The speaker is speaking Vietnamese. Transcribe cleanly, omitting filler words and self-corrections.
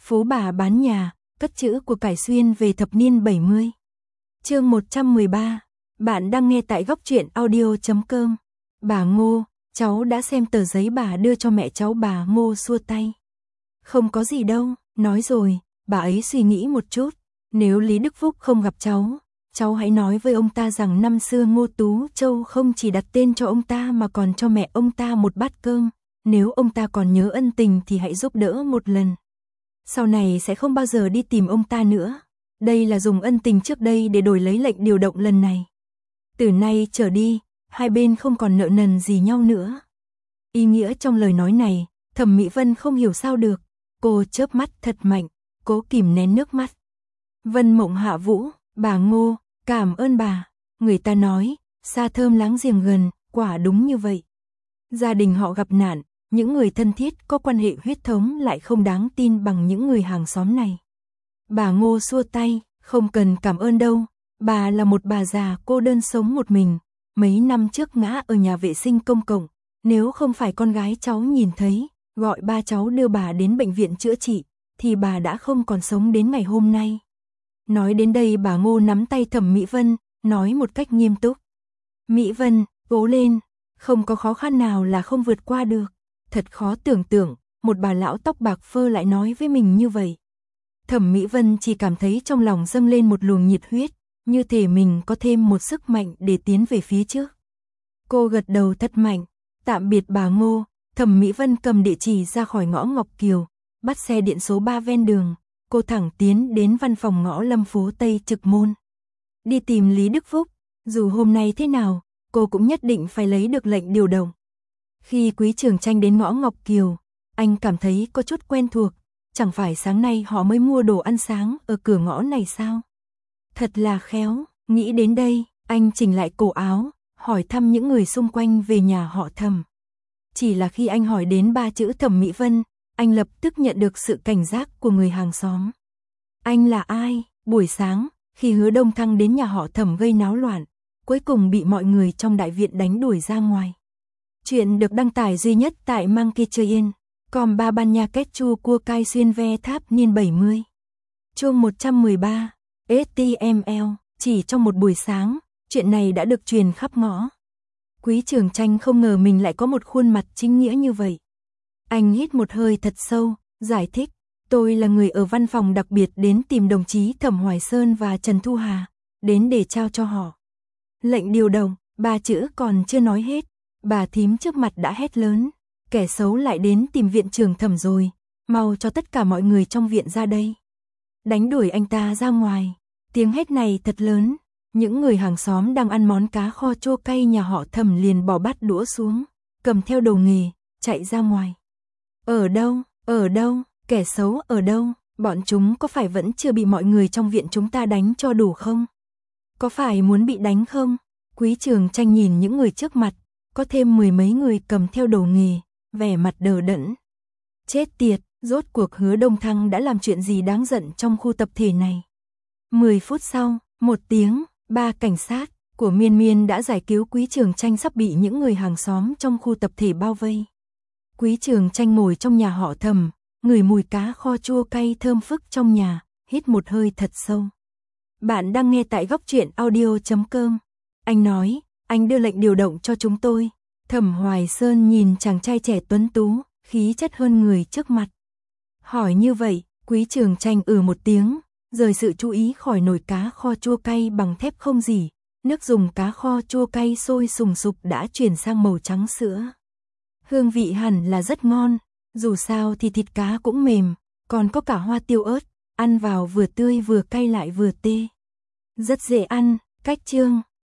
Phú bà bán nhà, cất trữ của cải xuyên về thập niên 70. Chương 113. Bạn đang nghe tại góc truyện audio.com. Bà Ngô, cháu đã xem tờ giấy bà đưa cho mẹ cháu. Bà Ngô xua tay. Không có gì đâu, nói rồi, bà ấy suy nghĩ một chút. Nếu Lý Đức Phúc không gặp cháu hãy nói với ông ta rằng năm xưa Ngô Tú Châu không chỉ đặt tên cho ông ta mà còn cho mẹ ông ta một bát cơm. Nếu ông ta còn nhớ ân tình thì hãy giúp đỡ một lần. Sau này sẽ không bao giờ đi tìm ông ta nữa. Đây là dùng ân tình trước đây để đổi lấy lệnh điều động lần này. Từ nay trở đi, hai bên không còn nợ nần gì nhau nữa. Ý nghĩa trong lời nói này, Thẩm Mỹ Vân không hiểu sao được. Cô chớp mắt thật mạnh, cố kìm nén nước mắt. Vân Mộng hạ vũ, bà Ngô, cảm ơn bà. Người ta nói, xa thơm láng giềng gần, quả đúng như vậy. Gia đình họ gặp nạn, những người thân thiết có quan hệ huyết thống lại không đáng tin bằng những người hàng xóm này. Bà Ngô xua tay, không cần cảm ơn đâu. Bà là một bà già cô đơn sống một mình. Mấy năm trước ngã ở nhà vệ sinh công cộng. Nếu không phải con gái cháu nhìn thấy, gọi ba cháu đưa bà đến bệnh viện chữa trị, thì bà đã không còn sống đến ngày hôm nay. Nói đến đây bà Ngô nắm tay Thẩm Mỹ Vân, nói một cách nghiêm túc. Mỹ Vân, cố lên, không có khó khăn nào là không vượt qua được. Thật khó tưởng tượng, một bà lão tóc bạc phơ lại nói với mình như vậy. Thẩm Mỹ Vân chỉ cảm thấy trong lòng dâng lên một luồng nhiệt huyết, như thể mình có thêm một sức mạnh để tiến về phía trước. Cô gật đầu thật mạnh, tạm biệt bà Ngô. Thẩm Mỹ Vân cầm địa chỉ ra khỏi ngõ Ngọc Kiều, bắt xe điện số 3 ven đường, cô thẳng tiến đến văn phòng ngõ Lâm phố Tây Trực Môn. Đi tìm Lý Đức Phúc, dù hôm nay thế nào, cô cũng nhất định phải lấy được lệnh điều động. Khi Quý Trường Tranh đến ngõ Ngọc Kiều, anh cảm thấy có chút quen thuộc, chẳng phải sáng nay họ mới mua đồ ăn sáng ở cửa ngõ này sao? Thật là khéo, nghĩ đến đây, anh chỉnh lại cổ áo, hỏi thăm những người xung quanh về nhà họ Thẩm. Chỉ là khi anh hỏi đến ba chữ Thẩm Mỹ Vân, anh lập tức nhận được sự cảnh giác của người hàng xóm. Anh là ai? Buổi sáng, khi Hứa Đông Thăng đến nhà họ Thẩm gây náo loạn, cuối cùng bị mọi người trong đại viện đánh đuổi ra ngoài. Chuyện được đăng tải duy nhất tại Monkey Train, còn ba ban nha kết chu cua cai xuyên ve tháp niên 70. Chương 113, HTML, chỉ trong một buổi sáng, chuyện này đã được truyền khắp ngõ. Quý Trường Tranh không ngờ mình lại có một khuôn mặt chính nghĩa như vậy. Anh hít một hơi thật sâu, giải thích, tôi là người ở văn phòng đặc biệt đến tìm đồng chí Thẩm Hoài Sơn và Trần Thu Hà, đến để trao cho họ lệnh điều động. Ba chữ còn chưa nói hết, bà thím trước mặt đã hét lớn, kẻ xấu lại đến tìm viện trưởng Thẩm rồi, mau cho tất cả mọi người trong viện ra đây. Đánh đuổi anh ta ra ngoài. Tiếng hét này thật lớn, những người hàng xóm đang ăn món cá kho chua cay nhà họ Thẩm liền bỏ bát đũa xuống, cầm theo đồ nghề, chạy ra ngoài. Ở đâu, kẻ xấu ở đâu, bọn chúng có phải vẫn chưa bị mọi người trong viện chúng ta đánh cho đủ không? Có phải muốn bị đánh không? Quý Trường Tranh nhìn những người trước mặt, có thêm mười mấy người cầm theo đồ nghề, vẻ mặt đờ đẫn. Chết tiệt, rốt cuộc Hứa Đông Thăng đã làm chuyện gì đáng giận trong khu tập thể này? 10 phút sau, 1 tiếng, 3 cảnh sát của Miên Miên đã giải cứu Quý Trường Tranh sắp bị những người hàng xóm trong khu tập thể bao vây. Quý Trường Tranh ngồi trong nhà họ Thẩm, ngửi mùi cá kho chua cay thơm phức trong nhà, hít một hơi thật sâu. Bạn đang nghe tại góc truyện audio.com. Anh nói, anh đưa lệnh điều động cho chúng tôi. Thẩm Hoài Sơn nhìn chàng trai trẻ tuấn tú, khí chất hơn người trước mặt. Hỏi như vậy, Quý Trường Tranh một tiếng, rời sự chú ý khỏi nồi cá kho chua cay bằng thép không gì. Nước dùng cá kho chua cay sôi sùng sục đã chuyển sang màu trắng sữa. Hương vị hẳn là rất ngon, dù sao thì thịt cá cũng mềm, còn có cả hoa tiêu ớt, ăn vào vừa tươi vừa cay lại vừa tê. Rất dễ ăn, cách chương.